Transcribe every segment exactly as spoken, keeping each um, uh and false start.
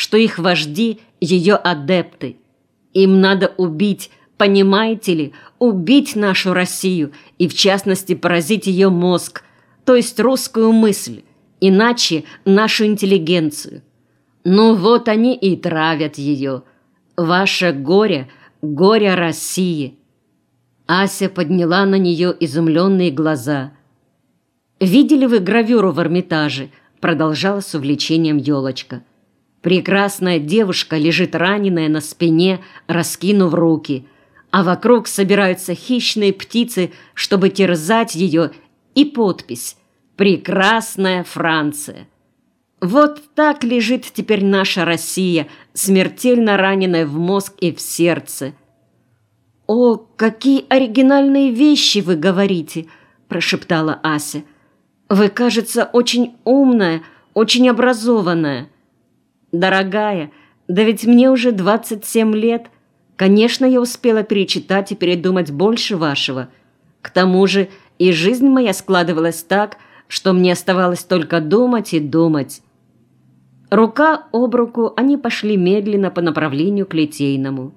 что их вожди – ее адепты. Им надо убить, понимаете ли, убить нашу Россию и, в частности, поразить ее мозг, то есть русскую мысль, иначе нашу интеллигенцию. Ну вот они и травят ее. Ваше горе – горе России». Ася подняла на нее изумленные глаза. «Видели вы гравюру в Эрмитаже?» – продолжала с увлечением елочка. «Прекрасная девушка лежит раненая на спине, раскинув руки, а вокруг собираются хищные птицы, чтобы терзать ее, и подпись «Прекрасная Франция». Вот так лежит теперь наша Россия, смертельно раненая в мозг и в сердце». «О, какие оригинальные вещи вы говорите!» – прошептала Ася. «Вы, кажется, очень умная, очень образованная». «Дорогая, да ведь мне уже двадцать семь лет. Конечно, я успела перечитать и передумать больше вашего. К тому же и жизнь моя складывалась так, что мне оставалось только думать и думать». Рука об руку они пошли медленно по направлению к Литейному.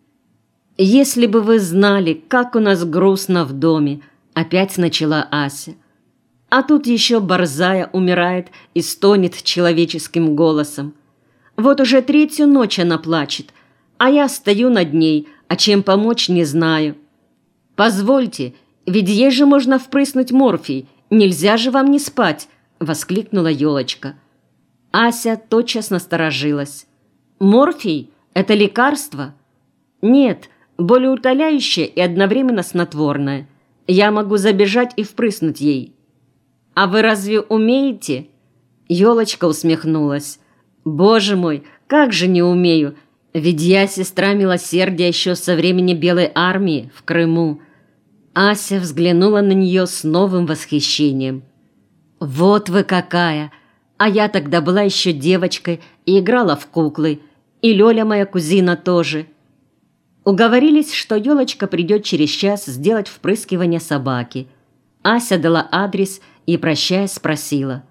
«Если бы вы знали, как у нас грустно в доме», — опять начала Ася. «А тут еще Борзая умирает и стонет человеческим голосом. Вот уже третью ночь она плачет, а я стою над ней, а чем помочь не знаю». «Позвольте, ведь ей же можно впрыснуть морфий, нельзя же вам не спать», — воскликнула елочка. Ася тотчас насторожилась. «Морфий — это лекарство?» «Нет, болеутоляющее и одновременно снотворное. Я могу забежать и впрыснуть ей». «А вы разве умеете?» Елочка усмехнулась. «Боже мой, как же не умею! Ведь я сестра милосердия еще со времени Белой армии в Крыму». Ася взглянула на нее с новым восхищением. «Вот вы какая! А я тогда была еще девочкой и играла в куклы. И Лёля, моя кузина, тоже». Уговорились, что елочка придет через час сделать впрыскивание собаки. Ася дала адрес и, прощаясь, спросила: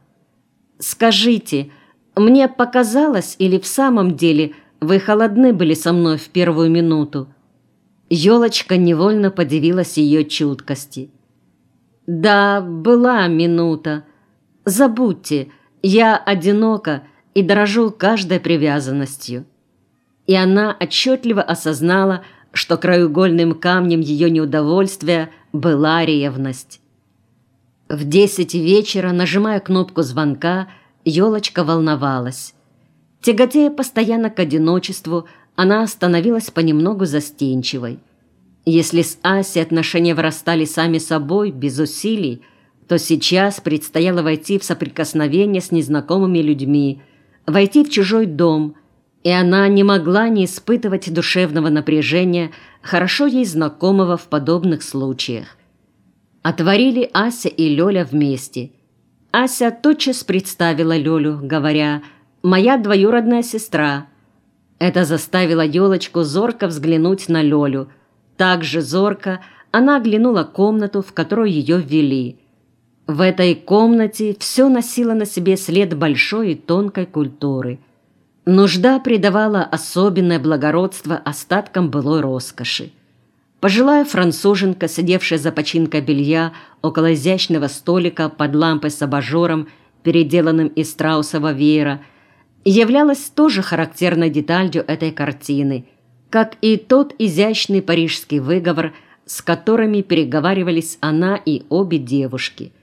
«Скажите, мне показалось, или в самом деле вы холодны были со мной в первую минуту?» Елочка невольно подивилась ее чуткости. «Да, была минута. Забудьте, я одинока и дорожу каждой привязанностью». И она отчетливо осознала, что краеугольным камнем ее неудовольствия была ревность. В десять вечера, нажимая кнопку звонка, елочка волновалась. Тяготея постоянно к одиночеству, она становилась понемногу застенчивой. Если с Асей отношения вырастали сами собой, без усилий, то сейчас предстояло войти в соприкосновение с незнакомыми людьми, войти в чужой дом, и она не могла не испытывать душевного напряжения, хорошо ей знакомого в подобных случаях. Отворили Ася и Лёля вместе. Ася тотчас представила Лёлю, говоря: «Моя двоюродная сестра». Это заставило елочку зорко взглянуть на Лёлю. Также зорко она оглянула комнату, в которую ее ввели. В этой комнате все носило на себе след большой и тонкой культуры. Нужда придавала особенное благородство остаткам былой роскоши. Пожилая француженка, сидевшая за починкой белья около изящного столика под лампой с абажуром, переделанным из страусового веера, являлась тоже характерной деталью этой картины, как и тот изящный парижский выговор, с которыми переговаривались она и обе девушки.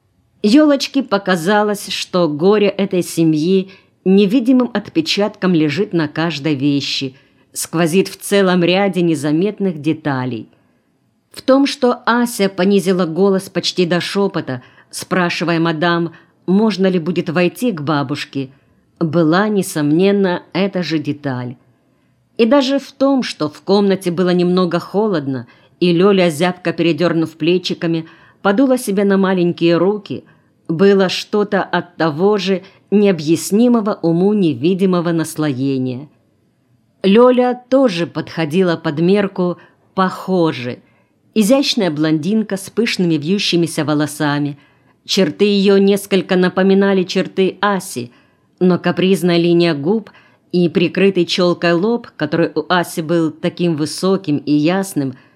Елочке показалось, что горе этой семьи невидимым отпечатком лежит на каждой вещи, сквозит в целом ряде незаметных деталей. В том, что Ася понизила голос почти до шепота, спрашивая мадам, можно ли будет войти к бабушке, была, несомненно, эта же деталь. И даже в том, что в комнате было немного холодно, и Лёля, зябко передернув плечиками, подула себе на маленькие руки, было что-то от того же необъяснимого уму невидимого наслоения. Лёля тоже подходила под мерку «похоже». Изящная блондинка с пышными вьющимися волосами. Черты ее несколько напоминали черты Аси, но капризная линия губ И прикрытый челкой лоб, который у Аси был таким высоким и ясным,